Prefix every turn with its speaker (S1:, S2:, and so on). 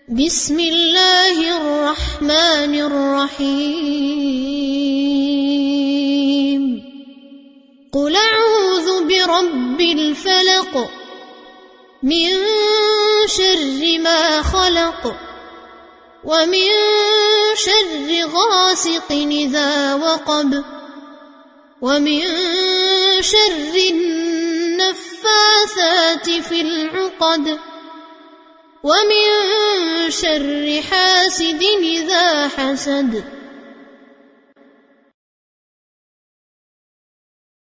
S1: बिस्मिल्लाहिर्रहमानिर्रहीम। क़ुल अऊज़ु बिरब्बिल फ़लक़ मिन शर्रि मा ख़लक़ व मिन शर्रि गासिक़िन इज़ा वक़ब व मिन शर्रि नफ़्फ़ाथाति फ़िल उक़द व मिन शर्रि हासिदिन इज़ा हसद।